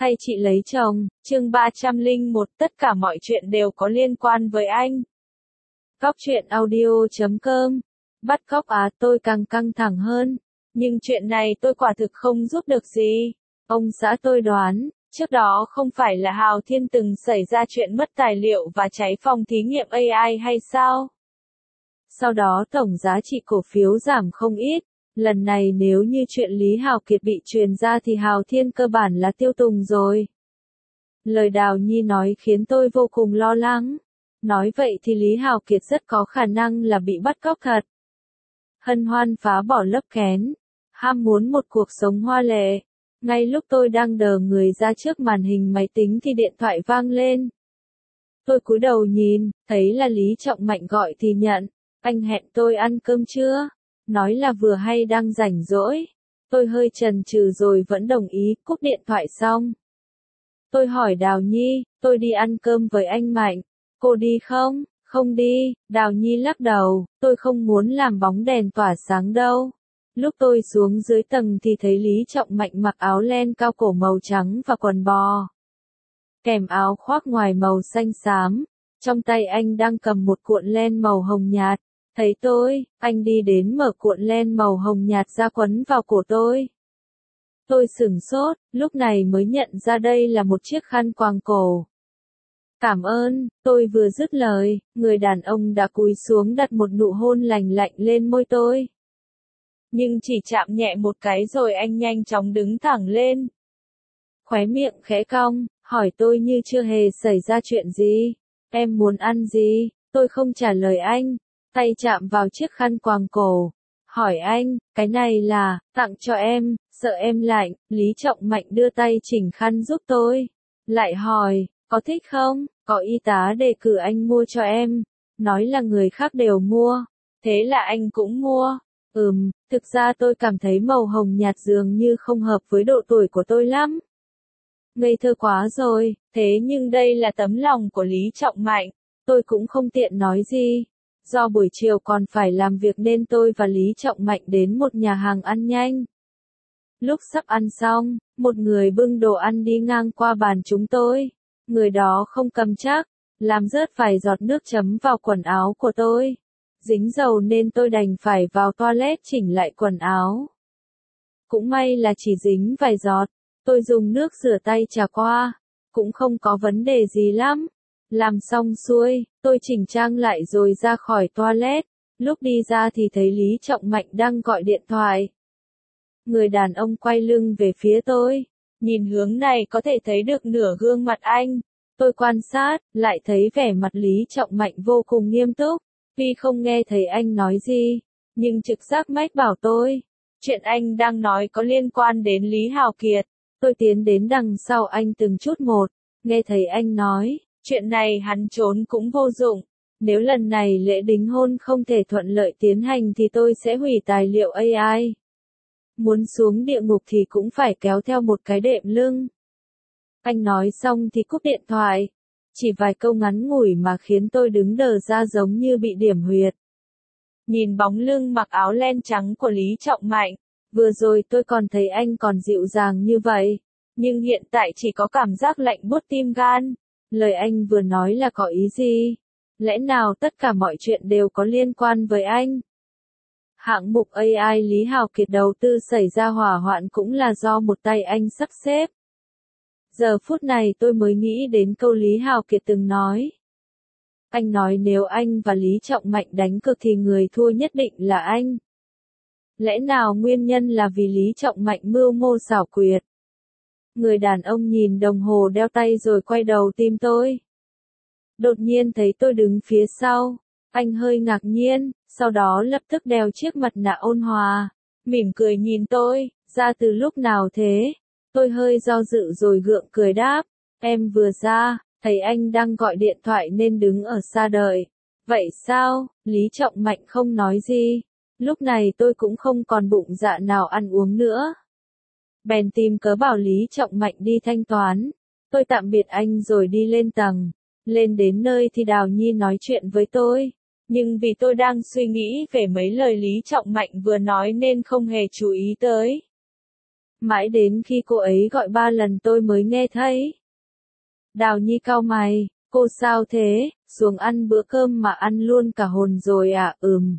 hay chị lấy chồng, chương 301, tất cả mọi chuyện đều có liên quan với anh. Cóc truyện audio.com. Bắt cóc à, tôi càng căng thẳng hơn. Nhưng chuyện này tôi quả thực không giúp được gì. Ông xã tôi đoán, trước đó không phải là Hào Thiên từng xảy ra chuyện mất tài liệu và cháy phòng thí nghiệm AI hay sao? Sau đó tổng giá trị cổ phiếu giảm không ít. Lần này nếu như chuyện Lý Hào Kiệt bị truyền ra thì Hào Thiên cơ bản là tiêu tùng rồi. Lời Đào Nhi nói khiến tôi vô cùng lo lắng. Nói vậy thì Lý Hào Kiệt rất có khả năng là bị bắt cóc thật. Hân hoan phá bỏ lấp kén. Ham muốn một cuộc sống hoa lệ. Ngay lúc tôi đang đờ người ra trước màn hình máy tính thì điện thoại vang lên. Tôi cúi đầu nhìn, thấy là Lý Trọng Mạnh gọi thì nhận. Anh hẹn tôi ăn cơm chưa? Nói là vừa hay đang rảnh rỗi. Tôi hơi chần chừ rồi vẫn đồng ý, cúp điện thoại xong. Tôi hỏi Đào Nhi, tôi đi ăn cơm với anh Mạnh. Cô đi không? Không đi, Đào Nhi lắc đầu, tôi không muốn làm bóng đèn tỏa sáng đâu. Lúc tôi xuống dưới tầng thì thấy Lý Trọng Mạnh mặc áo len cao cổ màu trắng và quần bò. Kèm áo khoác ngoài màu xanh xám. Trong tay anh đang cầm một cuộn len màu hồng nhạt. Thấy tôi, anh đi đến mở cuộn len màu hồng nhạt ra quấn vào cổ tôi. Tôi sửng sốt, lúc này mới nhận ra đây là một chiếc khăn quàng cổ. Cảm ơn, tôi vừa dứt lời, người đàn ông đã cúi xuống đặt một nụ hôn lành lạnh lên môi tôi. Nhưng chỉ chạm nhẹ một cái rồi anh nhanh chóng đứng thẳng lên. Khóe miệng khẽ cong, hỏi tôi như chưa hề xảy ra chuyện gì. Em muốn ăn gì? Tôi không trả lời anh. Tay chạm vào chiếc khăn quàng cổ. Hỏi anh, cái này là, tặng cho em, sợ em lạnh. Lý Trọng Mạnh đưa tay chỉnh khăn giúp tôi. Lại hỏi, có thích không? Có y tá đề cử anh mua cho em. Nói là người khác đều mua. Thế là anh cũng mua. Thực ra tôi cảm thấy màu hồng nhạt dường như không hợp với độ tuổi của tôi lắm. Ngây thơ quá rồi, thế nhưng đây là tấm lòng của Lý Trọng Mạnh. Tôi cũng không tiện nói gì. Do buổi chiều còn phải làm việc nên tôi và Lý Trọng Mạnh đến một nhà hàng ăn nhanh. Lúc sắp ăn xong, một người bưng đồ ăn đi ngang qua bàn chúng tôi. Người đó không cầm chắc, làm rớt vài giọt nước chấm vào quần áo của tôi. Dính dầu nên tôi đành phải vào toilet chỉnh lại quần áo. Cũng may là chỉ dính vài giọt, tôi dùng nước rửa tay chà qua, cũng không có vấn đề gì lắm. Làm xong xuôi, tôi chỉnh trang lại rồi ra khỏi toilet, lúc đi ra thì thấy Lý Trọng Mạnh đang gọi điện thoại. Người đàn ông quay lưng về phía tôi, nhìn hướng này có thể thấy được nửa gương mặt anh. Tôi quan sát, lại thấy vẻ mặt Lý Trọng Mạnh vô cùng nghiêm túc. Tuy không nghe thấy anh nói gì, nhưng trực giác mách bảo tôi, chuyện anh đang nói có liên quan đến Lý Hào Kiệt. Tôi tiến đến đằng sau anh từng chút một, nghe thấy anh nói, chuyện này hắn trốn cũng vô dụng. Nếu lần này lễ đính hôn không thể thuận lợi tiến hành thì tôi sẽ hủy tài liệu AI. Muốn xuống địa ngục thì cũng phải kéo theo một cái đệm lưng. Anh nói xong thì cúp điện thoại. Chỉ vài câu ngắn ngủi mà khiến tôi đứng đờ ra giống như bị điểm huyệt. Nhìn bóng lưng mặc áo len trắng của Lý Trọng Mạnh, vừa rồi tôi còn thấy anh còn dịu dàng như vậy, nhưng hiện tại chỉ có cảm giác lạnh buốt tim gan. Lời anh vừa nói là có ý gì? Lẽ nào tất cả mọi chuyện đều có liên quan với anh? Hạng mục AI Lý Hào Kiệt đầu tư xảy ra hỏa hoạn cũng là do một tay anh sắp xếp. Giờ phút này tôi mới nghĩ đến câu Lý Hào Kiệt từng nói. Anh nói nếu anh và Lý Trọng Mạnh đánh cược thì người thua nhất định là anh. Lẽ nào nguyên nhân là vì Lý Trọng Mạnh mưu mô xảo quyệt? Người đàn ông nhìn đồng hồ đeo tay rồi quay đầu tìm tôi. Đột nhiên thấy tôi đứng phía sau. Anh hơi ngạc nhiên, sau đó lập tức đeo chiếc mặt nạ ôn hòa. Mỉm cười nhìn tôi, ra từ lúc nào thế? Tôi hơi do dự rồi gượng cười đáp, em vừa ra, thấy anh đang gọi điện thoại nên đứng ở xa đợi. Vậy sao? Lý Trọng Mạnh không nói gì. Lúc này tôi cũng không còn bụng dạ nào ăn uống nữa. Bèn tìm cớ bảo Lý Trọng Mạnh đi thanh toán. Tôi tạm biệt anh rồi đi lên tầng. Lên đến nơi thì Đào Nhi nói chuyện với tôi. Nhưng vì tôi đang suy nghĩ về mấy lời Lý Trọng Mạnh vừa nói nên không hề chú ý tới. Mãi đến khi cô ấy gọi 3 lần tôi mới nghe thấy. Đào Nhi cau mày, cô sao thế, xuống ăn bữa cơm mà ăn luôn cả hồn rồi à?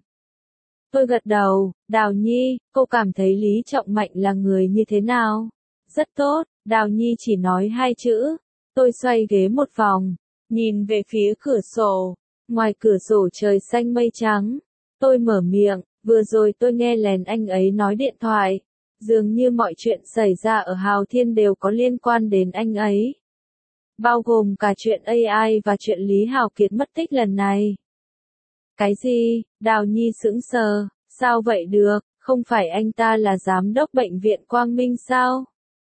Tôi gật đầu, Đào Nhi, cô cảm thấy Lý Trọng Mạnh là người như thế nào? Rất tốt, Đào Nhi chỉ nói 2 chữ. Tôi xoay ghế một vòng, nhìn về phía cửa sổ. Ngoài cửa sổ trời xanh mây trắng. Tôi mở miệng, vừa rồi tôi nghe lén anh ấy nói điện thoại. Dường như mọi chuyện xảy ra ở Hào Thiên đều có liên quan đến anh ấy. Bao gồm cả chuyện AI và chuyện Lý Hào Kiệt mất tích lần này. Cái gì? Đào Nhi sững sờ, sao vậy được, không phải anh ta là giám đốc bệnh viện Quang Minh sao?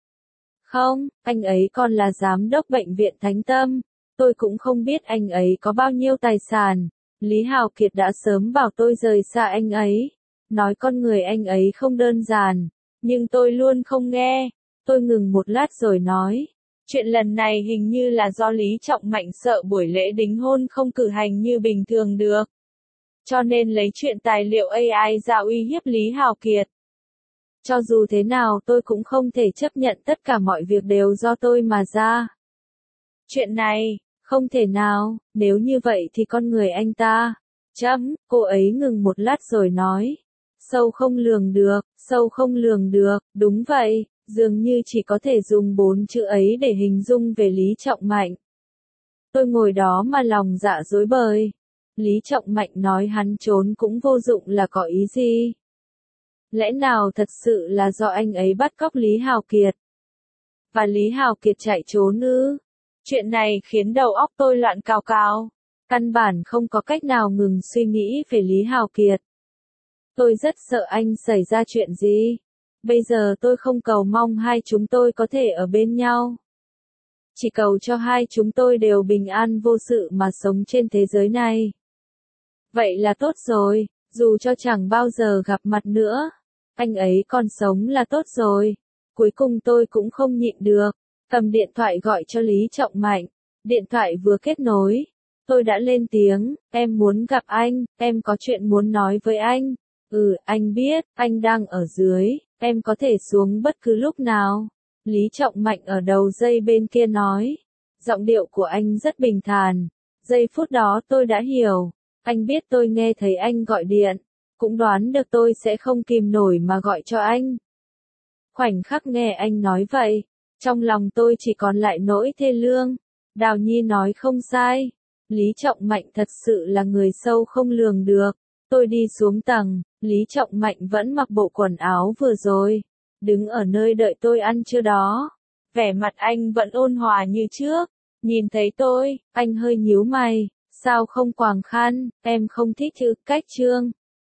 Không, anh ấy còn là giám đốc bệnh viện Thánh Tâm. Tôi cũng không biết anh ấy có bao nhiêu tài sản. Lý Hào Kiệt đã sớm bảo tôi rời xa anh ấy. Nói con người anh ấy không đơn giản. Nhưng tôi luôn không nghe. Tôi ngừng một lát rồi nói. Chuyện lần này hình như là do Lý Trọng Mạnh sợ buổi lễ đính hôn không cử hành như bình thường được. Cho nên lấy chuyện tài liệu AI ra uy hiếp Lý Hào Kiệt. Cho dù thế nào tôi cũng không thể chấp nhận tất cả mọi việc đều do tôi mà ra. Chuyện này, không thể nào, nếu như vậy thì con người anh ta. Cô ấy ngừng một lát rồi nói. Sâu không lường được, sâu không lường được, đúng vậy, dường như chỉ có thể dùng 4 chữ ấy để hình dung về Lý Trọng Mạnh. Tôi ngồi đó mà lòng dạ rối bời. Lý Trọng Mạnh nói hắn trốn cũng vô dụng là có ý gì? Lẽ nào thật sự là do anh ấy bắt cóc Lý Hào Kiệt? Và Lý Hào Kiệt chạy trốn ư? Chuyện này khiến đầu óc tôi loạn cào cào. Căn bản không có cách nào ngừng suy nghĩ về Lý Hào Kiệt. Tôi rất sợ anh xảy ra chuyện gì. Bây giờ tôi không cầu mong hai chúng tôi có thể ở bên nhau. Chỉ cầu cho hai chúng tôi đều bình an vô sự mà sống trên thế giới này. Vậy là tốt rồi, dù cho chẳng bao giờ gặp mặt nữa. Anh ấy còn sống là tốt rồi. Cuối cùng tôi cũng không nhịn được. Cầm điện thoại gọi cho Lý Trọng Mạnh. Điện thoại vừa kết nối. Tôi đã lên tiếng, em muốn gặp anh, em có chuyện muốn nói với anh. Anh biết, anh đang ở dưới, em có thể xuống bất cứ lúc nào. Lý Trọng Mạnh ở đầu dây bên kia nói. Giọng điệu của anh rất bình thản. Giây phút đó tôi đã hiểu. Anh biết tôi nghe thấy anh gọi điện. Cũng đoán được tôi sẽ không kìm nổi mà gọi cho anh. Khoảnh khắc nghe anh nói vậy, trong lòng tôi chỉ còn lại nỗi thê lương. Đào Nhi nói không sai. Lý Trọng Mạnh thật sự là người sâu không lường được. Tôi đi xuống tầng, Lý Trọng Mạnh vẫn mặc bộ quần áo vừa rồi. Đứng ở nơi đợi tôi ăn trưa đó. Vẻ mặt anh vẫn ôn hòa như trước. Nhìn thấy tôi, anh hơi nhíu mày. Sao không quàng khăn, em không thích chữ cách chương.